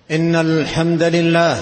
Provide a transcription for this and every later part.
إن الحمد لله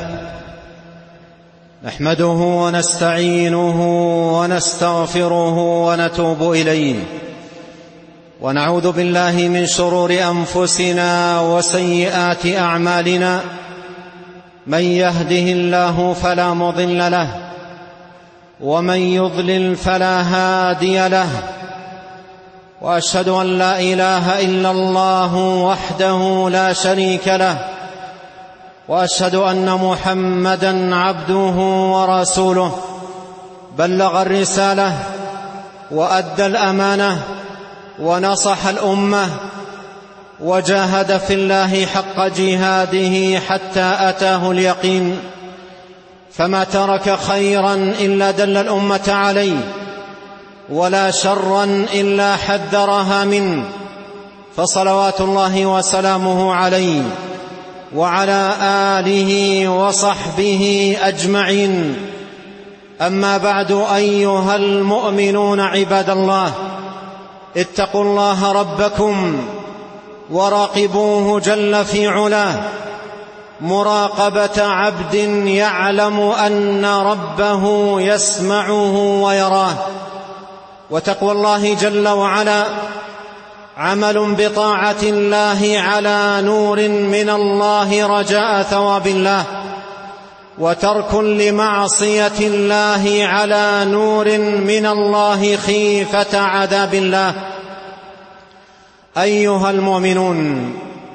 نحمده ونستعينه ونستغفره ونتوب إليه، ونعوذ بالله من شرور أنفسنا وسيئات أعمالنا. من يهده الله فلا مضل له، ومن يضلل فلا هادي له، وأشهد أن لا إله إلا الله وحده لا شريك له، وأشهد أن محمدًا عبده ورسوله. بلغ الرسالة وأدى الأمانة ونصح الأمة، وجاهد في الله حق جهاده حتى أتاه اليقين. فما ترك خيرًا إلا دل الأمة عليه، ولا شرًا إلا حذرها منه، فصلوات الله وسلامه عليه وعلى آله وصحبه أجمعين. أما بعد، أيها المؤمنون عباد الله، اتقوا الله ربكم وراقبوه جل في علاه مراقبة عبد يعلم أن ربه يسمعه ويراه. وتقوى الله جل وعلا عمل بطاعة الله على نور من الله رجاء ثواب الله، وترك لمعصية الله على نور من الله خيفة عذاب الله. أيها المؤمنون،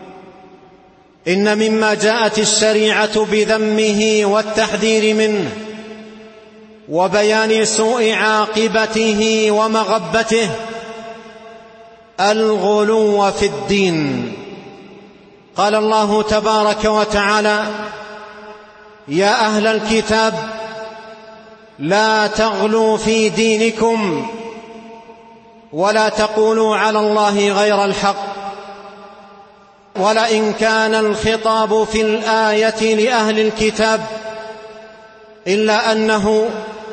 إن مما جاءت الشريعة بذمه والتحذير منه وبيان سوء عاقبته ومغبته الغلو في الدين. قال الله تبارك وتعالى: يا أهل الكتاب لا تغلوا في دينكم ولا تقولوا على الله غير الحق. ولئن كان الخطاب في الآية لأهل الكتاب، إلا أنه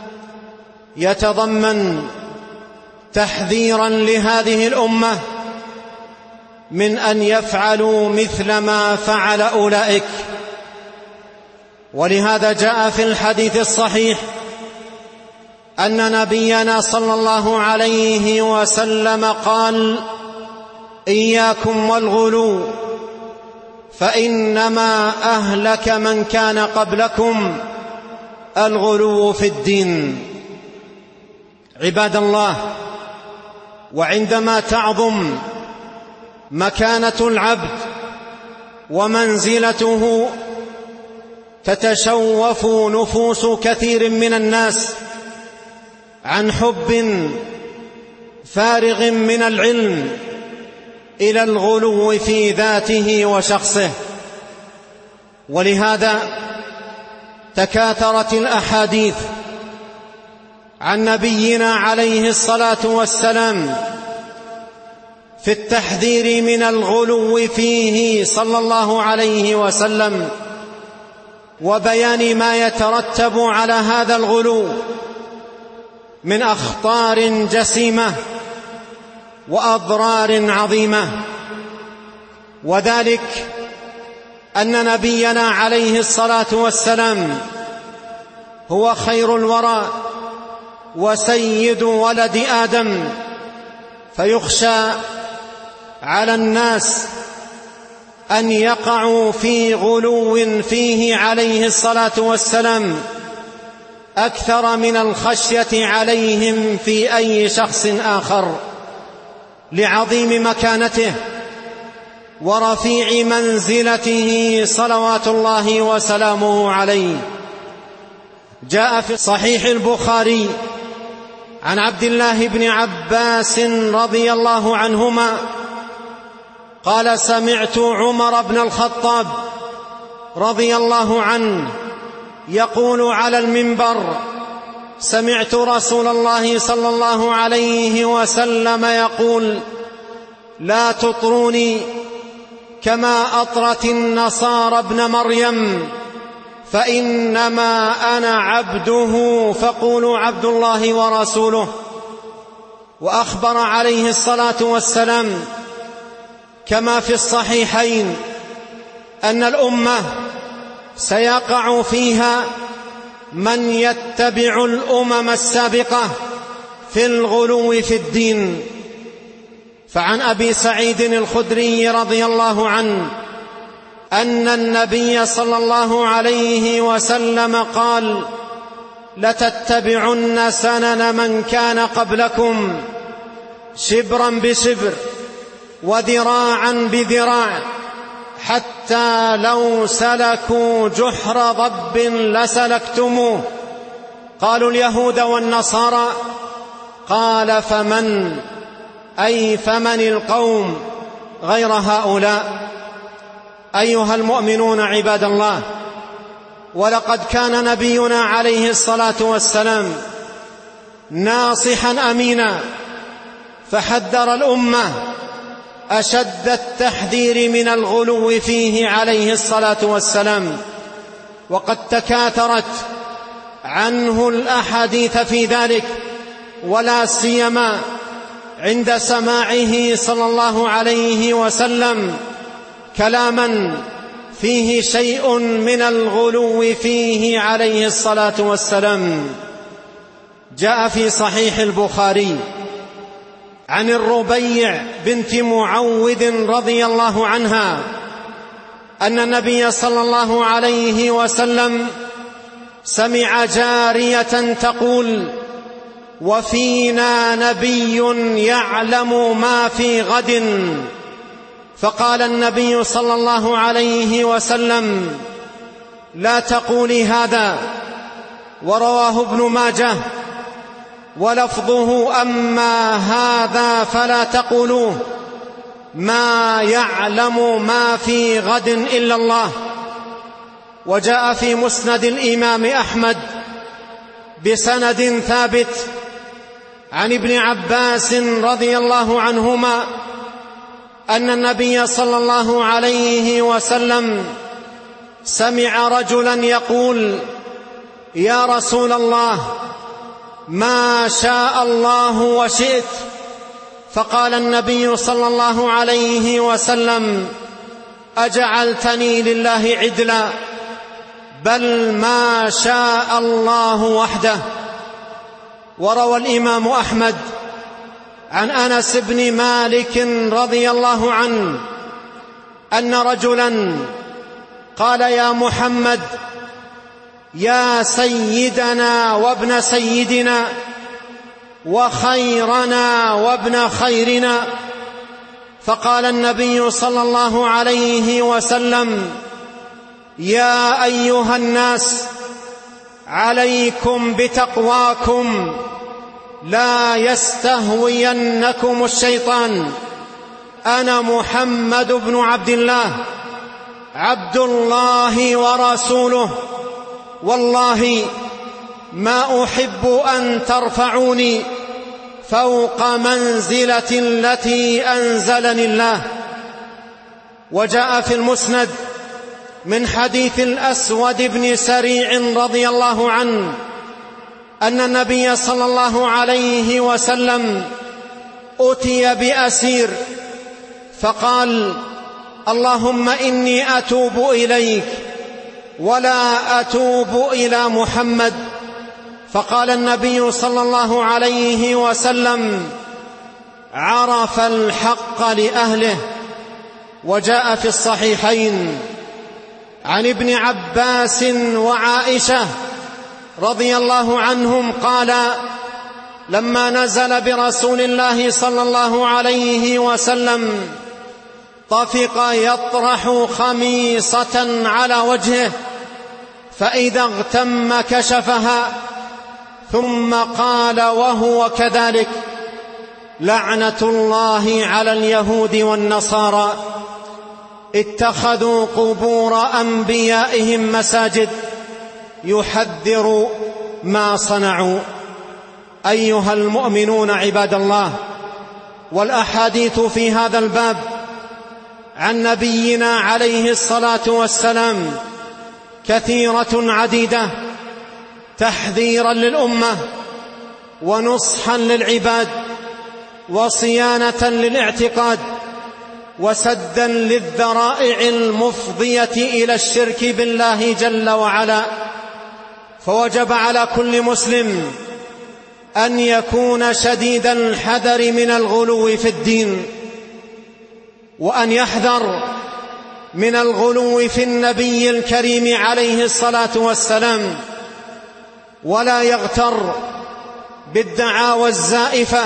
يتضمن تحذيرا لهذه الأمة من أن يفعلوا مثل ما فعل أولئك. ولهذا جاء في الحديث الصحيح أن نبينا صلى الله عليه وسلم قال: إياكم والغلو، فإنما أهلك من كان قبلكم الغلو في الدين. عباد الله، وعندما تعظم مكانة العبد ومنزلته تتشوف نفوس كثير من الناس عن حب فارغ من العلم إلى الغلو في ذاته وشخصه. ولهذا تكاثرت الأحاديث عن نبينا عليه الصلاة والسلام في التحذير من الغلو فيه صلى الله عليه وسلم، وبيان ما يترتب على هذا الغلو من أخطار جسيمة وأضرار عظيمة. وذلك أن نبينا عليه الصلاة والسلام هو خير الورى وسيد ولد آدم، فيخشى على الناس أن يقعوا في غلو فيه عليه الصلاة والسلام أكثر من الخشية عليهم في أي شخص آخر، لعظيم مكانته ورفيع منزلته صلوات الله وسلامه عليه. جاء في صحيح البخاري عن عبد الله بن عباس رضي الله عنهما قال: سمعت عمر بن الخطاب رضي الله عنه يقول على المنبر: سمعت رسول الله صلى الله عليه وسلم يقول: لا تطروني كما أطرت النصارى ابن مريم، فإنما أنا عبده فقولوا عبد الله ورسوله. وأخبر عليه الصلاة والسلام كما في الصحيحين أن الأمة سيقع فيها من يتبع الأمم السابقة في الغلو في الدين. فعن أبي سعيد الخدري رضي الله عنه أن النبي صلى الله عليه وسلم قال: لتتبعن سنن من كان قبلكم شبرا بشبر وذراعا بذراع حتى لو سلكوا جحر ضب لسلكتموه. قالوا: اليهود والنصارى. قال: فمن؟ أي فمن القوم غير هؤلاء؟ أيها المؤمنون عباد الله، ولقد كان نبينا عليه الصلاة والسلام ناصحا أمينا، فحذر الأمة أشد التحذير من الغلو فيه عليه الصلاة والسلام، وقد تكاثرت عنه الأحاديث في ذلك، ولا سيما عند سماعه صلى الله عليه وسلم كلاما فيه شيء من الغلو فيه عليه الصلاة والسلام. جاء في صحيح البخاري عن الربيع بنت معوذ رضي الله عنها أن النبي صلى الله عليه وسلم سمع جارية تقول: وفينا نبي يعلم ما في غد. فقال النبي صلى الله عليه وسلم: لا تقولي هذا. ورواه ابن ماجه ولفظه: أما هذا فلا تقولوه، ما يعلم ما في غد إلا الله. وجاء في مسند الإمام أحمد بسند ثابت عن ابن عباس رضي الله عنهما أن النبي صلى الله عليه وسلم سمع رجلا يقول: يا رسول الله، ما شاء الله وشئت. فقال النبي صلى الله عليه وسلم: أجعلتني لله عدلا؟ بل ما شاء الله وحده. وروى الإمام أحمد عن أنس بن مالك رضي الله عنه أن رجلا قال: يا محمد، يا سيدنا وابن سيدنا وخيرنا وابن خيرنا. فقال النبي صلى الله عليه وسلم: يا أيها الناس، عليكم بتقواكم، لا يستهوينكم الشيطان. أنا محمد بن عبد الله، عبد الله ورسوله، والله ما أحب أن ترفعوني فوق منزلة التي أنزلني الله. وجاء في المسند من حديث الأسود بن سريع رضي الله عنه أن النبي صلى الله عليه وسلم أتي بأسير فقال: اللهم إني أتوب إليك ولا أتوب إلى محمد. فقال النبي صلى الله عليه وسلم: عرف الحق لأهله. وجاء في الصحيحين عن ابن عباس وعائشة رضي الله عنهم قال: لما نزل برسول الله صلى الله عليه وسلم طفق يطرح خميصة على وجهه، فإذا اغتم كشفها، ثم قال وهو كذلك: لعنة الله على اليهود والنصارى، اتخذوا قبور أنبيائهم مساجد، يحذر ما صنعوا. أيها المؤمنون عباد الله، والأحاديث في هذا الباب عن نبينا عليه الصلاة والسلام كثيرة عديدة، تحذيرا للأمة ونصحا للعباد وصيانة للاعتقاد. وسدا للذرائع المفضية إلى الشرك بالله جل وعلا. فوجب على كل مسلم أن يكون شديد الحذر من الغلو في الدين، وأن يحذر من الغلو في النبي الكريم عليه الصلاة والسلام، ولا يغتر بالدعاوى الزائفة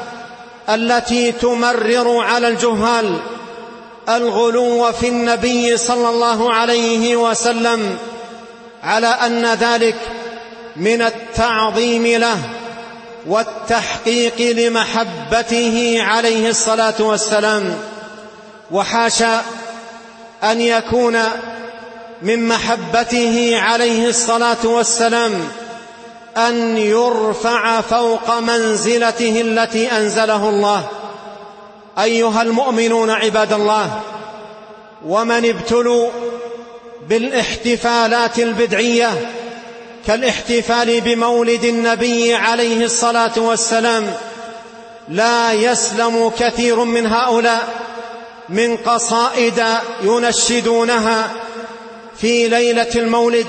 التي تمرر على الجهال الغلو في النبي صلى الله عليه وسلم، على أن ذلك من التعظيم له والتحقيق لمحبته عليه الصلاة والسلام. وحاشا أن يكون من محبته عليه الصلاة والسلام أن يرفع فوق منزلته التي أنزله الله. أيها المؤمنون عباد الله، ومن ابتلوا بالاحتفالات البدعية كالاحتفال بمولد النبي عليه الصلاة والسلام لا يسلم كثير من هؤلاء من قصائد ينشدونها في ليلة المولد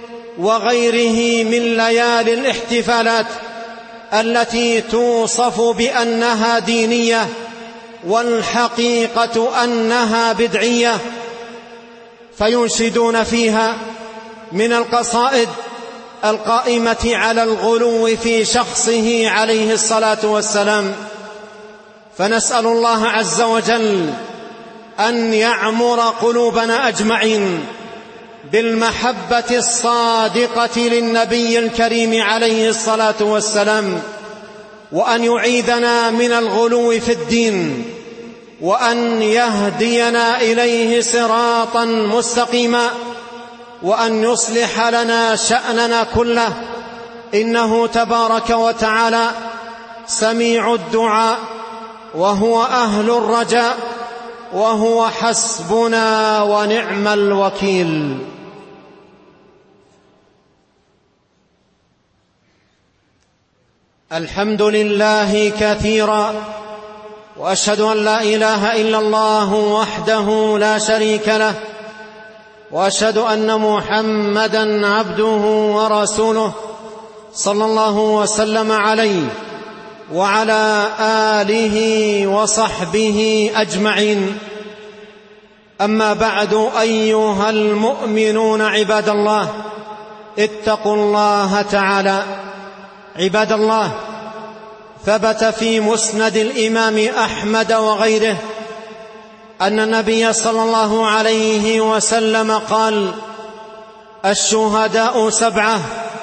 وغيره من ليالي الاحتفالات التي توصف بأنها دينية والحقيقة أنها بدعية، فينشدون فيها من القصائد القائمة على الغلو في شخصه عليه الصلاة والسلام. فنسأل الله عز وجل أن يعمر قلوبنا أجمعين بالمحبة الصادقة للنبي الكريم عليه الصلاة والسلام، وأن يعيذنا من الغلو في الدين، وأن يهدينا إليه صراطا مستقيما، وأن يصلح لنا شأننا كله، إنه تبارك وتعالى سميع الدعاء وهو أهل الرجاء وهو حسبنا ونعم الوكيل. الحمد لله كثيرا، وأشهد أن لا إله إلا الله وحده لا شريك له، وأشهد أن محمدًا عبده ورسوله صلى الله وسلم عليه وعلى آله وصحبه أجمعين. أما بعد، أيها المؤمنون عباد الله، اتقوا الله تعالى. عباد الله، ثبت في مسند الإمام أحمد وغيره أن النبي صلى الله عليه وسلم قال: الشهداء 7،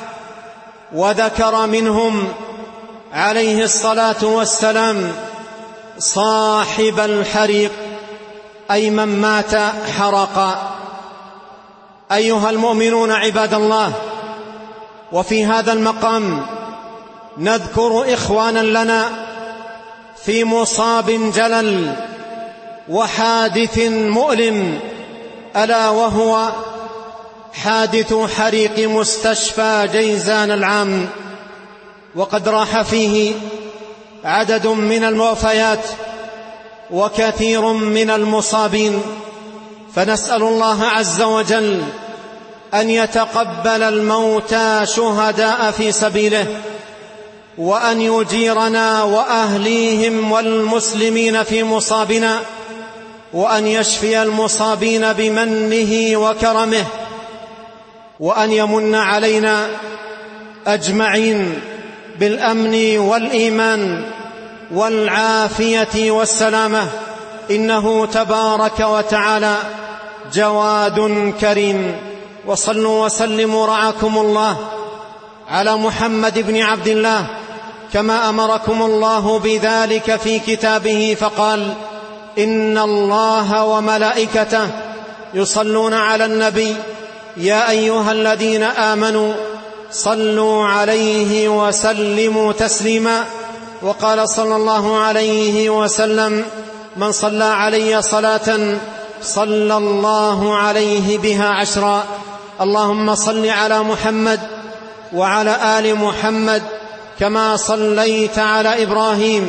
وذكر منهم عليه الصلاة والسلام صاحب الحريق، أي من مات حرقا. أيها المؤمنون عباد الله، وفي هذا المقام نذكر إخوانا لنا في مصاب جلل وحادث مؤلم، ألا وهو حادث حريق مستشفى جيزان العام، وقد راح فيه عدد من الموفيات وكثير من المصابين. فنسأل الله عز وجل أن يتقبل الموتى شهداء في سبيله، وأن يجيرنا وأهليهم والمسلمين في مصابنا، وأن يشفي المصابين بمنه وكرمه، وأن يمن علينا أجمعين بالأمن والإيمان والعافية والسلامة، إنه تبارك وتعالى جواد كريم. وصلوا وسلموا رعاكم الله على محمد بن عبد الله كما أمركم الله بذلك في كتابه، فقال: إن الله وملائكته يصلون على النبي يا أيها الذين آمنوا صلوا عليه وسلموا تسليما. وقال صلى الله عليه وسلم: من صلى علي صلاة صلى الله عليه بها 10. اللهم صل على محمد وعلى آل محمد كما صليت على إبراهيم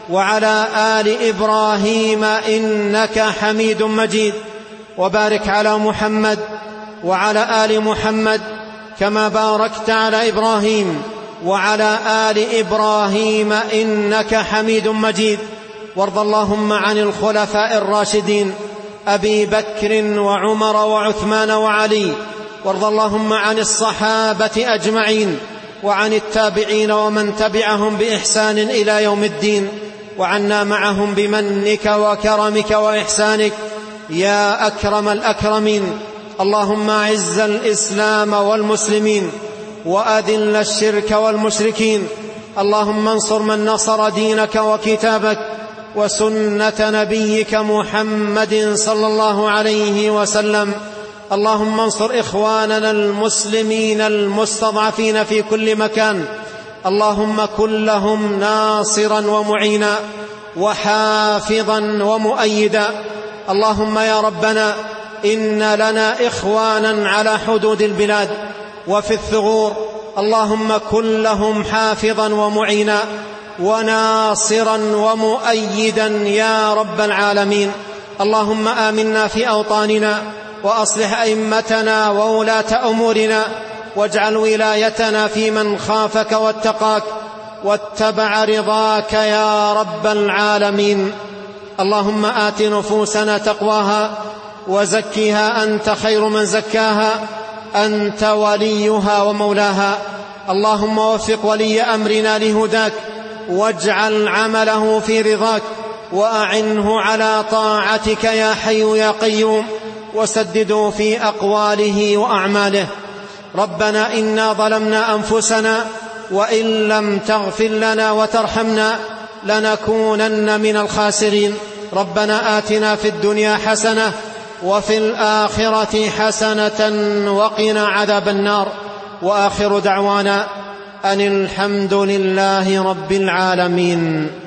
وعلى آل إبراهيم إنك حميد مجيد، وبارك على محمد وعلى آل محمد كما باركت على إبراهيم وعلى آل إبراهيم إنك حميد مجيد. وارض اللهم عن الخلفاء الراشدين أبي بكر وعمر وعثمان وعلي، وارض اللهم عن الصحابة أجمعين وعن التابعين ومن تبعهم بإحسان إلى يوم الدين، وعنا معهم بمنك وكرمك وإحسانك يا أكرم الأكرمين. اللهم أعز الإسلام والمسلمين وأذل الشرك والمشركين. اللهم انصر من نصر دينك وكتابك وسنة نبيك محمد صلى الله عليه وسلم. اللهم انصر إخواننا المسلمين المستضعفين في كل مكان، اللهم كن لهم ناصرا ومعينا وحافظا ومؤيدا. اللهم يا ربنا إن لنا إخوانا على حدود البلاد وفي الثغور، اللهم كن لهم حافظا ومعينا وناصرا ومؤيدا يا رب العالمين. اللهم آمنا في أوطاننا وأصلح أئمتنا وولاة أمورنا، واجعل ولايتنا في من خافك واتقاك واتبع رضاك يا رب العالمين. اللهم آت نفوسنا تقواها وزكها أنت خير من زكاها، أنت وليها ومولاها. اللهم وفق ولي أمرنا لهداك، واجعل عمله في رضاك، وأعنه على طاعتك يا حي يا قيوم، وسدده في أقواله وأعماله. ربنا إنا ظلمنا أنفسنا وإن لم تغفر لنا وترحمنا لنكونن من الخاسرين. ربنا آتنا في الدنيا حسنة وفي الآخرة حسنة وقنا عذاب النار. وآخر دعوانا أن الحمد لله رب العالمين.